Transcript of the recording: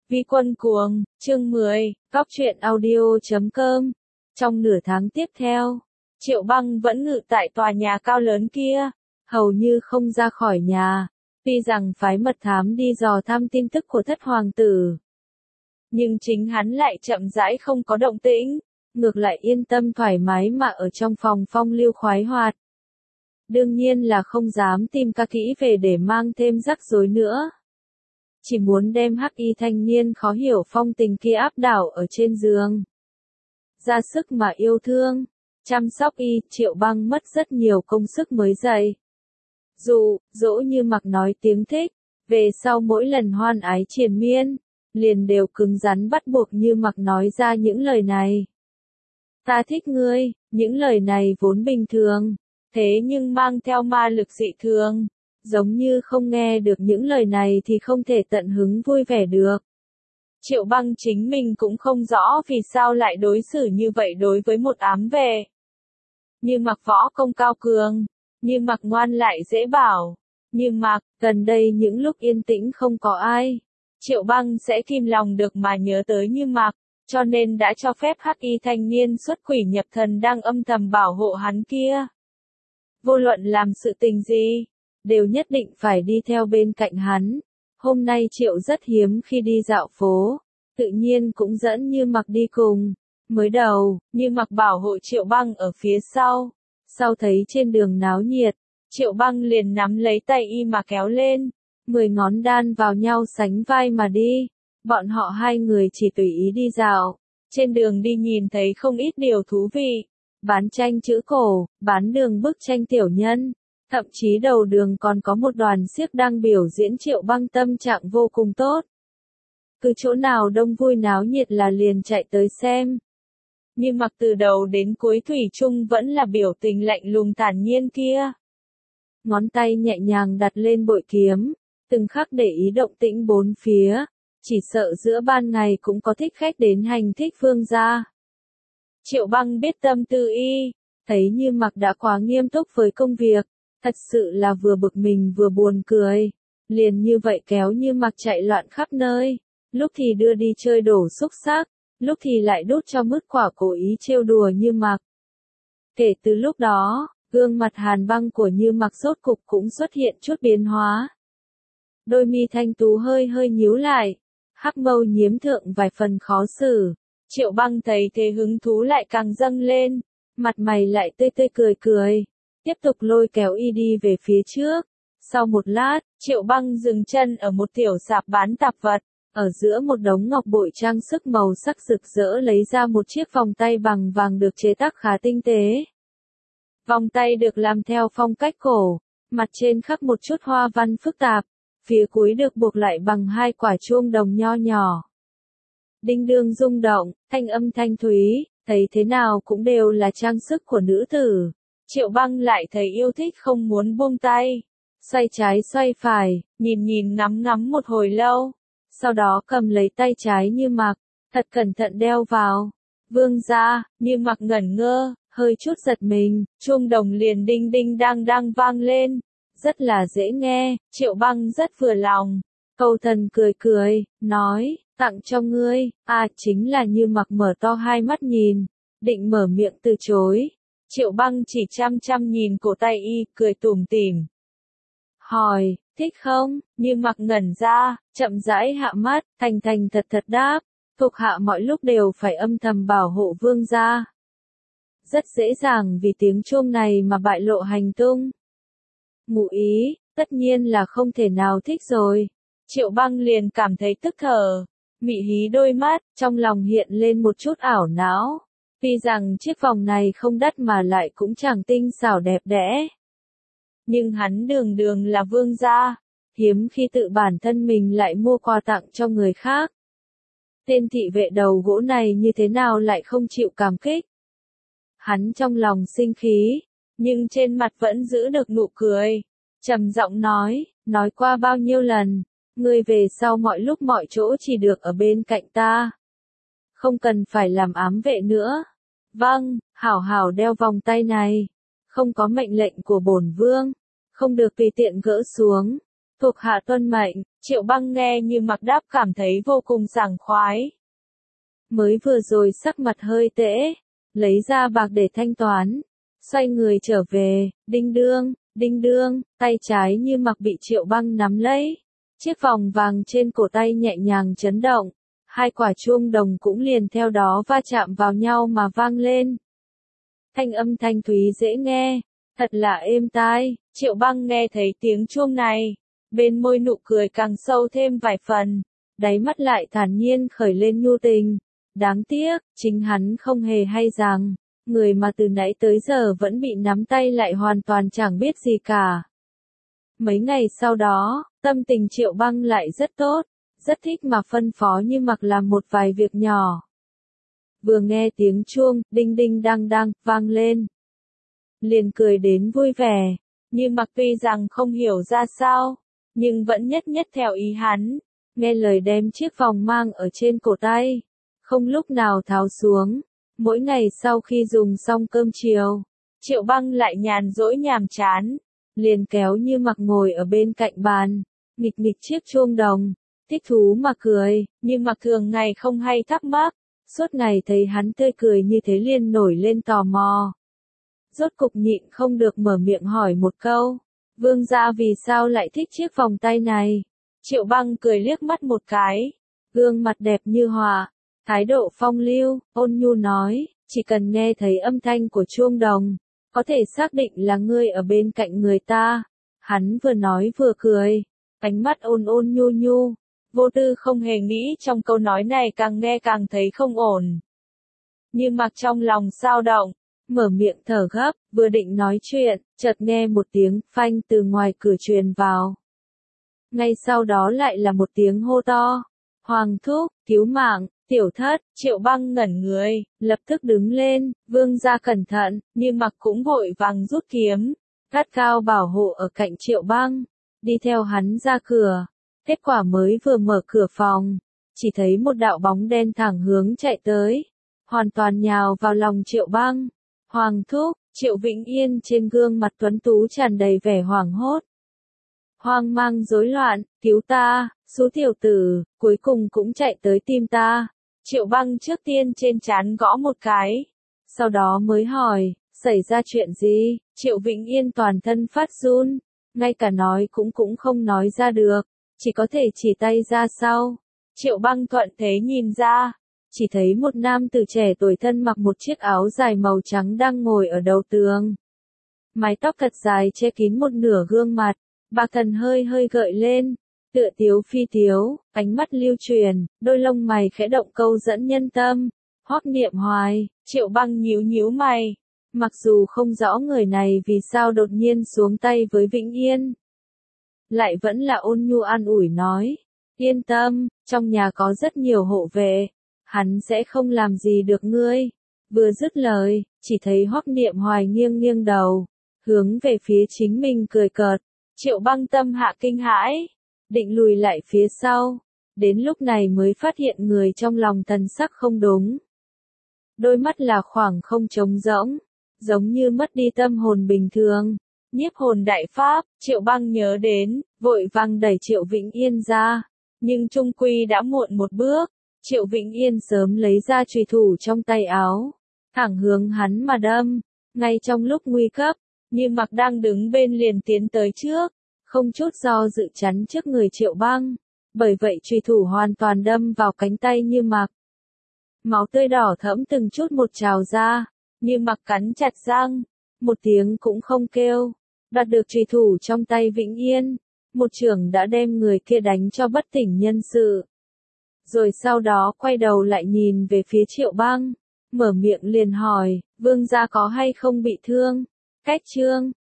Vi Quân Cuồng, chương 10, Góc truyện audio.com. Trong nửa tháng tiếp theo, Triệu Băng vẫn ngự tại tòa nhà cao lớn kia, hầu như không ra khỏi nhà. Tuy rằng phái mật thám đi dò thăm tin tức của thất hoàng tử, nhưng chính hắn lại chậm rãi không có động tĩnh, ngược lại yên tâm thoải mái mà ở trong phòng phong lưu khoái hoạt. Đương nhiên là không dám tìm ca kỹ về để mang thêm rắc rối nữa. Chỉ muốn đem hắc y thanh niên khó hiểu phong tình kia áp đảo ở trên giường. Ra sức mà yêu thương, chăm sóc y, Triệu Băng mất rất nhiều công sức mới dậy. Dỗ như mặc nói tiếng thích, về sau mỗi lần hoan ái triền miên, liền đều cứng rắn bắt buộc Như Mặc nói ra những lời này. Ta thích ngươi, những lời này vốn bình thường, thế nhưng mang theo ma lực dị thường. Giống như không nghe được những lời này thì không thể tận hứng vui vẻ được. Triệu Băng chính mình cũng không rõ vì sao lại đối xử như vậy đối với một ám vệ. Như Mặc võ công cao cường, Như Mặc ngoan lại dễ bảo, Như Mặc, gần đây những lúc yên tĩnh không có ai, Triệu Băng sẽ kìm lòng được mà nhớ tới Như Mặc, cho nên đã cho phép hắc y thanh niên xuất quỷ nhập thần đang âm thầm bảo hộ hắn kia. Vô luận làm sự tình gì, đều nhất định phải đi theo bên cạnh hắn. Hôm nay Triệu rất hiếm khi đi dạo phố, tự nhiên cũng dẫn Như Mặc đi cùng. Mới đầu, Như Mặc bảo hộ Triệu Băng ở phía sau thấy trên đường náo nhiệt, Triệu Băng liền nắm lấy tay y mà kéo lên, 10 ngón đan vào nhau sánh vai mà đi. Bọn họ hai người chỉ tùy ý đi dạo, trên đường đi nhìn thấy không ít điều thú vị, bán tranh chữ cổ, bán đường bức tranh tiểu nhân. Thậm chí đầu đường còn có một đoàn xiếc đang biểu diễn. Triệu Băng tâm trạng vô cùng tốt. Cứ chỗ nào đông vui náo nhiệt là liền chạy tới xem. Nhưng Mặc từ đầu đến cuối thủy chung vẫn là biểu tình lạnh lùng thản nhiên kia. Ngón tay nhẹ nhàng đặt lên bội kiếm, từng khắc để ý động tĩnh bốn phía, chỉ sợ giữa ban ngày cũng có thích khách đến hành thích vương gia. Triệu Băng biết tâm tư y, thấy Như Mặc đã quá nghiêm túc với công việc. Thật sự là vừa bực mình vừa buồn cười, liền như vậy kéo Như Mặc chạy loạn khắp nơi, lúc thì đưa đi chơi đổ xúc xắc, lúc thì lại đút cho mứt quả cố ý trêu đùa Như Mặc. Kể từ lúc đó, gương mặt hàn băng của Như Mặc rốt cục cũng xuất hiện chút biến hóa. Đôi mi thanh tú hơi hơi nhíu lại, hắc mâu nhiễm thượng vài phần khó xử. Triệu Băng thấy thế hứng thú lại càng dâng lên, mặt mày lại tươi tươi cười cười. Tiếp tục lôi kéo y đi về phía trước. Sau một lát, Triệu Băng dừng chân ở một tiểu sạp bán tạp vật. Ở giữa một đống ngọc bội trang sức màu sắc rực rỡ lấy ra một chiếc vòng tay bằng vàng được chế tác khá tinh tế. Vòng tay được làm theo phong cách cổ, mặt trên khắc một chút hoa văn phức tạp, phía cuối được buộc lại bằng hai quả chuông đồng nho nhỏ. Đinh đương rung động, thanh âm thanh thúy, thấy thế nào cũng đều là trang sức của nữ tử. Triệu Băng lại thấy yêu thích không muốn buông tay. Xoay trái xoay phải, nhìn ngắm một hồi lâu. Sau đó cầm lấy tay trái Như Mặc, thật cẩn thận đeo vào. Vương gia, Như Mặc ngẩn ngơ, hơi chút giật mình, chuông đồng liền đinh đinh đang vang lên. Rất là dễ nghe, Triệu Băng rất vừa lòng. Câu thần cười, nói, tặng cho ngươi. Chính là Như Mặc mở to hai mắt nhìn, định mở miệng từ chối. Triệu Băng chỉ chăm nhìn cổ tay y, cười tủm tỉm. Hỏi, thích không? Như Mặc ngẩn ra, chậm rãi hạ mắt, thành thật đáp, thuộc hạ mọi lúc đều phải âm thầm bảo hộ vương gia. Rất dễ dàng vì tiếng chuông này mà bại lộ hành tung. Ngụ ý, tất nhiên là không thể nào thích rồi. Triệu Băng liền cảm thấy tức thở, mị hí đôi mắt, trong lòng hiện lên một chút ảo não. Tuy rằng chiếc vòng này không đắt mà lại cũng chẳng tinh xảo đẹp đẽ. Nhưng hắn đường là vương gia, hiếm khi tự bản thân mình lại mua quà tặng cho người khác. Tên thị vệ đầu gỗ này như thế nào lại không chịu cảm kích. Hắn trong lòng sinh khí, nhưng trên mặt vẫn giữ được nụ cười. Trầm giọng nói qua bao nhiêu lần, ngươi về sau mọi lúc mọi chỗ chỉ được ở bên cạnh ta. Không cần phải làm ám vệ nữa. Vâng, hảo đeo vòng tay này. Không có mệnh lệnh của bổn vương, không được tùy tiện gỡ xuống. Thuộc hạ tuân mệnh. Triệu Băng nghe Như Mặc đáp cảm thấy vô cùng sảng khoái. Mới vừa rồi sắc mặt hơi tễ, lấy ra bạc để thanh toán, xoay người trở về, đinh đương, tay trái Như Mặc bị Triệu Băng nắm lấy, chiếc vòng vàng trên cổ tay nhẹ nhàng chấn động, hai quả chuông đồng cũng liền theo đó va chạm vào nhau mà vang lên. Thanh âm thanh thúy dễ nghe, thật là êm tai. Triệu Băng nghe thấy tiếng chuông này, bên môi nụ cười càng sâu thêm vài phần, đáy mắt lại thản nhiên khởi lên nhu tình. Đáng tiếc, chính hắn không hề hay rằng, người mà từ nãy tới giờ vẫn bị nắm tay lại hoàn toàn chẳng biết gì cả. Mấy ngày sau đó, tâm tình Triệu Băng lại rất tốt, rất thích mà phân phó Như Mặc làm một vài việc nhỏ. Vừa nghe tiếng chuông, đinh đinh đang đang, vang lên. Liền cười đến vui vẻ, Như Mặc tuy rằng không hiểu ra sao, nhưng vẫn nhất nhất theo ý hắn, nghe lời đem chiếc vòng mang ở trên cổ tay, không lúc nào tháo xuống. Mỗi ngày sau khi dùng xong cơm chiều, Triệu Băng lại nhàn rỗi nhàm chán, liền kéo Như Mặc ngồi ở bên cạnh bàn, nghịch nghịch chiếc chuông đồng, thích thú mà cười. Như Mặc thường ngày không hay thắc mắc, suốt ngày thấy hắn tươi cười như thế liền nổi lên tò mò. Rốt cục nhịn không được mở miệng hỏi một câu, vương gia vì sao lại thích chiếc vòng tay này? Triệu Băng cười liếc mắt một cái, gương mặt đẹp như họa, thái độ phong lưu, ôn nhu nói, chỉ cần nghe thấy âm thanh của chuông đồng, có thể xác định là ngươi ở bên cạnh người ta. Hắn vừa nói vừa cười, ánh mắt ôn ôn nhu nhu, vô tư không hề nghĩ trong câu nói này càng nghe càng thấy không ổn. Như Mặc trong lòng dao động, mở miệng thở gấp, vừa định nói chuyện, chợt nghe một tiếng phanh từ ngoài cửa truyền vào. Ngay sau đó lại là một tiếng hô to, Hoàng thúc, cứu mạng, tiểu thất. Triệu Băng ngẩn người, lập tức đứng lên, vương gia cẩn thận. Như Mặc cũng vội vàng rút kiếm, gắt gao bảo hộ ở cạnh Triệu Băng, đi theo hắn ra cửa. Kết quả mới vừa mở cửa phòng, chỉ thấy một đạo bóng đen thẳng hướng chạy tới, hoàn toàn nhào vào lòng Triệu Băng. Hoàng thúc. Triệu Vĩnh Yên trên gương mặt tuấn tú tràn đầy vẻ hoảng hốt, hoang mang rối loạn, cứu ta, số tiểu tử, cuối cùng cũng chạy tới tìm ta. Triệu Băng trước tiên trên trán gõ một cái, sau đó mới hỏi, xảy ra chuyện gì? Triệu Vĩnh Yên toàn thân phát run, ngay cả nói cũng không nói ra được, chỉ có thể chỉ tay ra sau. Triệu Băng thuận thế nhìn ra, chỉ thấy một nam tử trẻ tuổi thân mặc một chiếc áo dài màu trắng đang ngồi ở đầu tường. Mái tóc thật dài che kín một nửa gương mặt, bạc thần hơi hơi gợi lên, tựa tiếu phi tiếu, ánh mắt lưu truyền, đôi lông mày khẽ động câu dẫn nhân tâm. Hoắc Niệm Hoài. Triệu Băng nhíu nhíu mày, mặc dù không rõ người này vì sao đột nhiên xuống tay với Vĩnh Yên, lại vẫn là ôn nhu an ủi nói, yên tâm, trong nhà có rất nhiều hộ vệ, hắn sẽ không làm gì được ngươi. Vừa dứt lời, chỉ thấy Hoắc Niệm Hoài nghiêng nghiêng đầu, hướng về phía chính mình cười cợt. Triệu Băng tâm hạ kinh hãi, định lùi lại phía sau, đến lúc này mới phát hiện người trong lòng thần sắc không đúng. Đôi mắt là khoảng không trống rỗng, giống như mất đi tâm hồn bình thường. Nhiếp hồn đại pháp. Triệu Băng nhớ đến, vội vàng đẩy Triệu Vĩnh Yên ra, nhưng chung quy đã muộn một bước. Triệu Vĩnh Yên sớm lấy ra chùy thủ trong tay áo, thẳng hướng hắn mà đâm. Ngay trong lúc nguy cấp, Như Mặc đang đứng bên liền tiến tới trước, không chút do dự chắn trước người Triệu Băng, bởi vậy chùy thủ hoàn toàn đâm vào cánh tay Như Mặc. Máu tươi đỏ thẫm từng chút một trào ra, Như Mặc cắn chặt răng, một tiếng cũng không kêu, đoạt được chùy thủ trong tay Vĩnh Yên, một chưởng đã đem người kia đánh cho bất tỉnh nhân sự. Rồi sau đó quay đầu lại nhìn về phía Triệu Băng, mở miệng liền hỏi, vương gia có hay không bị thương? Cách chương